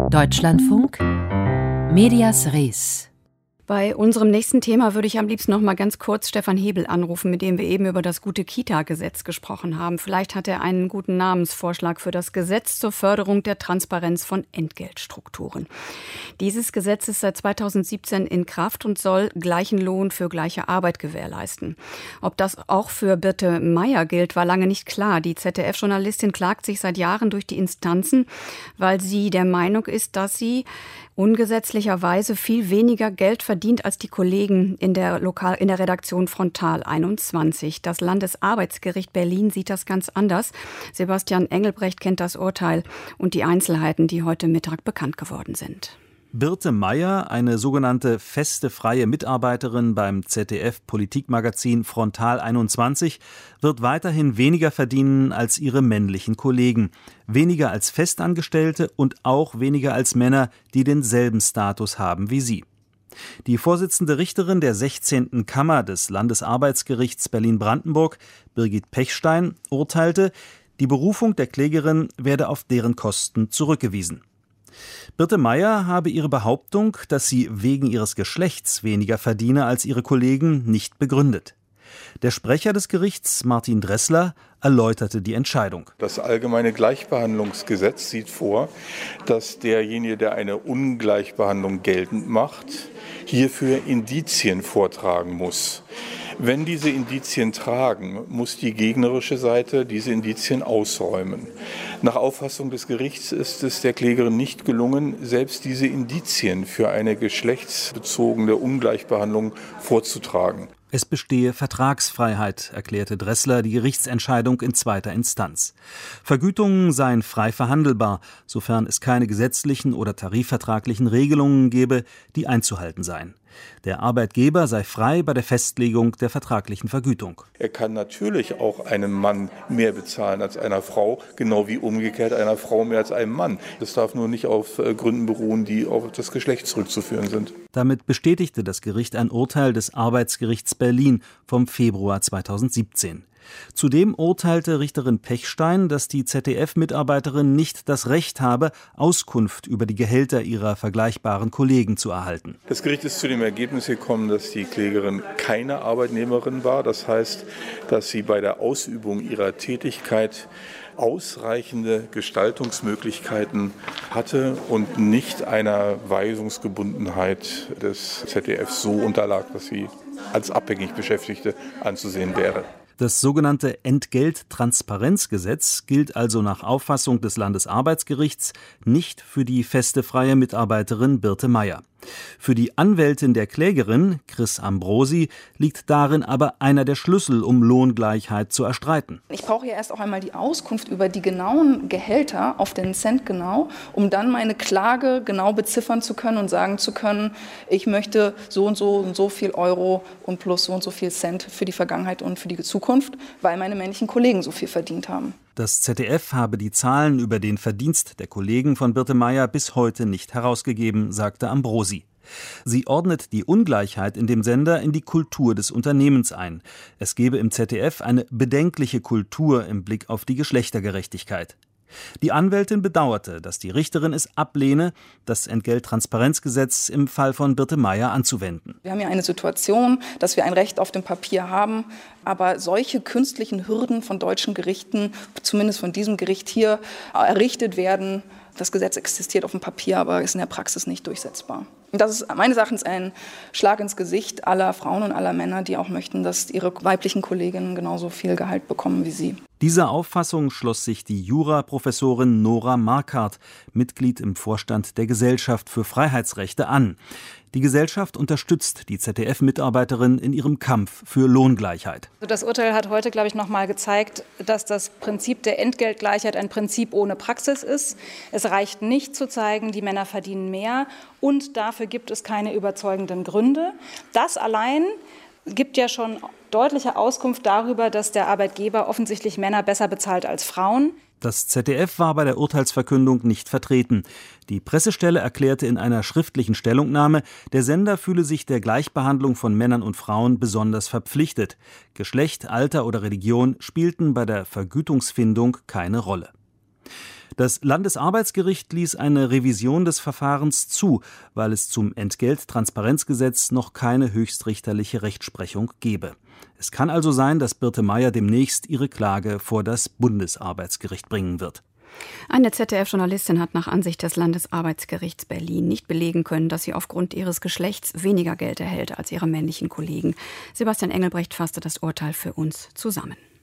Deutschlandfunk Medias Res. Bei unserem nächsten Thema würde ich am liebsten noch mal ganz kurz Stefan Hebel anrufen, mit dem wir eben über das Gute-Kita-Gesetz gesprochen haben. Vielleicht hat er einen guten Namensvorschlag für das Gesetz zur Förderung der Transparenz von Entgeltstrukturen. Dieses Gesetz ist seit 2017 in Kraft und soll gleichen Lohn für gleiche Arbeit gewährleisten. Ob das auch für Birte Meyer gilt, war lange nicht klar. Die ZDF-Journalistin klagt sich seit Jahren durch die Instanzen, weil sie der Meinung ist, dass sie ungesetzlicherweise viel weniger Geld verdient als die Kollegen in der Redaktion Frontal 21. Das Landesarbeitsgericht Berlin sieht das ganz anders. Sebastian Engelbrecht kennt das Urteil und die Einzelheiten, die heute Mittag bekannt geworden sind. Birte Meyer, eine sogenannte feste freie Mitarbeiterin beim ZDF-Politikmagazin Frontal 21, wird weiterhin weniger verdienen als ihre männlichen Kollegen. Weniger als Festangestellte und auch weniger als Männer, die denselben Status haben wie sie. Die Vorsitzende Richterin der 16. Kammer des Landesarbeitsgerichts Berlin-Brandenburg, Birgit Pechstein, urteilte, die Berufung der Klägerin werde auf deren Kosten zurückgewiesen. Birte Meyer habe ihre Behauptung, dass sie wegen ihres Geschlechts weniger verdiene als ihre Kollegen, nicht begründet. Der Sprecher des Gerichts, Martin Dressler, erläuterte die Entscheidung. Das Allgemeine Gleichbehandlungsgesetz sieht vor, dass derjenige, der eine Ungleichbehandlung geltend macht, hierfür Indizien vortragen muss. Wenn diese Indizien tragen, muss die gegnerische Seite diese Indizien ausräumen. Nach Auffassung des Gerichts ist es der Klägerin nicht gelungen, selbst diese Indizien für eine geschlechtsbezogene Ungleichbehandlung vorzutragen. Es bestehe Vertragsfreiheit, erklärte Dressler die Gerichtsentscheidung in zweiter Instanz. Vergütungen seien frei verhandelbar, sofern es keine gesetzlichen oder tarifvertraglichen Regelungen gebe, die einzuhalten seien. Der Arbeitgeber sei frei bei der Festlegung der vertraglichen Vergütung. Er kann natürlich auch einem Mann mehr bezahlen als einer Frau, genau wie umgekehrt einer Frau mehr als einem Mann. Das darf nur nicht auf Gründen beruhen, die auf das Geschlecht zurückzuführen sind. Damit bestätigte das Gericht ein Urteil des Arbeitsgerichts Berlin vom Februar 2017. Zudem urteilte Richterin Pechstein, dass die ZDF-Mitarbeiterin nicht das Recht habe, Auskunft über die Gehälter ihrer vergleichbaren Kollegen zu erhalten. Das Gericht ist zu dem Ergebnis gekommen, dass die Klägerin keine Arbeitnehmerin war. Das heißt, dass sie bei der Ausübung ihrer Tätigkeit ausreichende Gestaltungsmöglichkeiten hatte und nicht einer Weisungsgebundenheit des ZDF so unterlag, dass sie als abhängig Beschäftigte anzusehen wäre. Das sogenannte Entgelttransparenzgesetz gilt also nach Auffassung des Landesarbeitsgerichts nicht für die feste freie Mitarbeiterin Birte Meyer. Für die Anwältin der Klägerin, Chris Ambrosi, liegt darin aber einer der Schlüssel, um Lohngleichheit zu erstreiten. Ich brauche ja erst auch einmal die Auskunft über die genauen Gehälter auf den Cent genau, um dann meine Klage genau beziffern zu können und sagen zu können, ich möchte so und so viel Euro und plus so und so viel Cent für die Vergangenheit und für die Zukunft, weil meine männlichen Kollegen so viel verdient haben. Das ZDF habe die Zahlen über den Verdienst der Kollegen von Birte Meyer bis heute nicht herausgegeben, sagte Ambrosi. Sie ordnet die Ungleichheit in dem Sender in die Kultur des Unternehmens ein. Es gebe im ZDF eine bedenkliche Kultur im Blick auf die Geschlechtergerechtigkeit. Die Anwältin bedauerte, dass die Richterin es ablehne, das Entgelttransparenzgesetz im Fall von Birte Meyer anzuwenden. Wir haben ja eine Situation, dass wir ein Recht auf dem Papier haben, aber solche künstlichen Hürden von deutschen Gerichten, zumindest von diesem Gericht hier, errichtet werden. Das Gesetz existiert auf dem Papier, aber ist in der Praxis nicht durchsetzbar. Und das ist meines Erachtens ein Schlag ins Gesicht aller Frauen und aller Männer, die auch möchten, dass ihre weiblichen Kolleginnen genauso viel Gehalt bekommen wie sie. Dieser Auffassung schloss sich die Juraprofessorin Nora Marquardt, Mitglied im Vorstand der Gesellschaft für Freiheitsrechte, an. Die Gesellschaft unterstützt die ZDF-Mitarbeiterin in ihrem Kampf für Lohngleichheit. Das Urteil hat heute, glaube ich, noch mal gezeigt, dass das Prinzip der Entgeltgleichheit ein Prinzip ohne Praxis ist. Es reicht nicht zu zeigen, die Männer verdienen mehr und dafür gibt es keine überzeugenden Gründe. Das allein gibt ja schon deutliche Auskunft darüber, dass der Arbeitgeber offensichtlich Männer besser bezahlt als Frauen. Das ZDF war bei der Urteilsverkündung nicht vertreten. Die Pressestelle erklärte in einer schriftlichen Stellungnahme, der Sender fühle sich der Gleichbehandlung von Männern und Frauen besonders verpflichtet. Geschlecht, Alter oder Religion spielten bei der Vergütungsfindung keine Rolle. Das Landesarbeitsgericht ließ eine Revision des Verfahrens zu, weil es zum Entgelttransparenzgesetz noch keine höchstrichterliche Rechtsprechung gebe. Es kann also sein, dass Birte Meier demnächst ihre Klage vor das Bundesarbeitsgericht bringen wird. Eine ZDF-Journalistin hat nach Ansicht des Landesarbeitsgerichts Berlin nicht belegen können, dass sie aufgrund ihres Geschlechts weniger Geld erhält als ihre männlichen Kollegen. Sebastian Engelbrecht fasste das Urteil für uns zusammen.